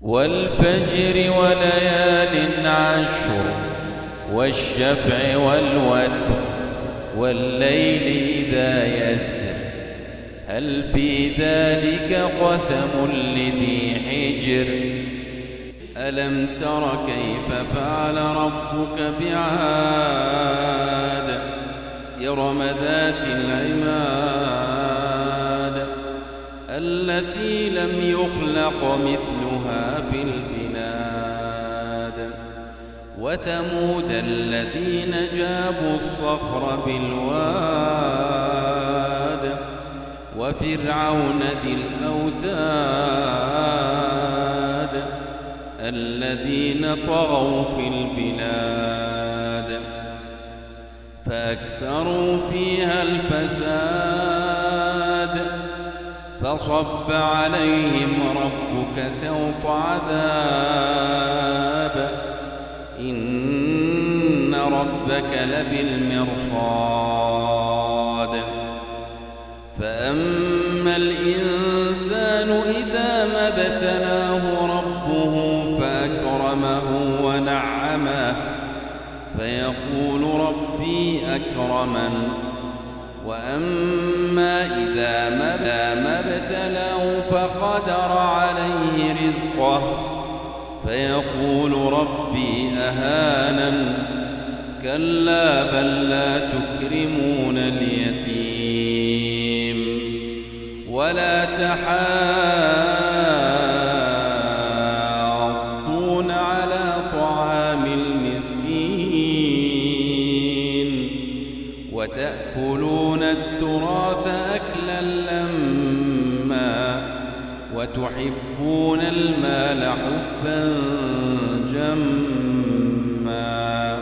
والفجر وليال عشر والشفع والوتر والليل إذا يسر هل في ذلك قسم لذي حجر ألم تر كيف فعل ربك بعاد إرم ذات العماد التي لم يخلق مثلها في البلاد وثمود الذين جابوا الصخر بالواد وفرعون ذي الأوتاد الذين طغوا في البلاد فأكثروا فيها الفساد فصب عليهم ربك سوط عذاب إن ربك لبالمرصاد فأما الإنسان إذا ما ابتلاه ربه فأكرمه ونعمه فيقول ربي أكرمن وأما إذا ما ابتلاه فقدر عليه رزقه فيقول ربي أهانن كلا بل لا تكرمون اليتيم ولا تحاضون على طعام المسكين وتأكلون التراث أكلا لما وتحبون المال حبا جما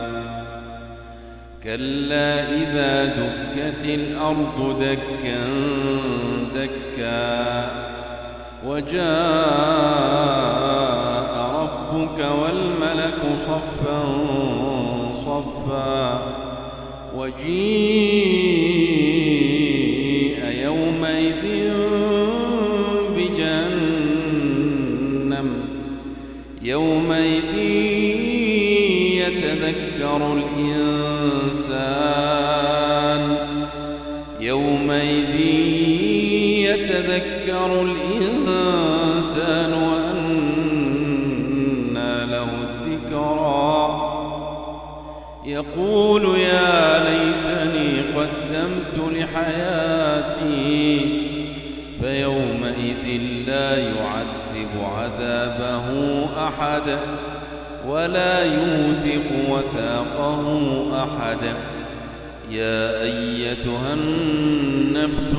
كلا إذا دكت الأرض دكا دكا وجاء ربك والملك صفا صفا وجيء يومئذ بجهنم يومئذ يتذكر الإنسان وأنى له الذكرى يقول يا ليتني قدمت لحياتي فيومئذ لا يعذب عذابه أحد ولا يوثق وثاقه أحد يا أيتها النفس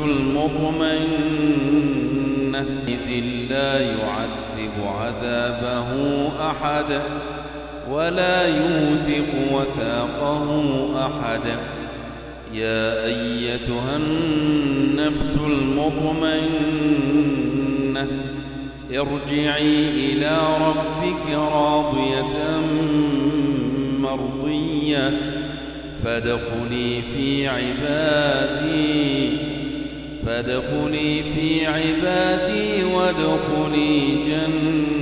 المطمئنة إذ لا يعذب عذابه أحد ولا يوثق وثاقه أحد يا أيتها النفس المطمئنة ارجعي إلى ربك راضية مرضية فادخلي في عبادي وادخلي جنتي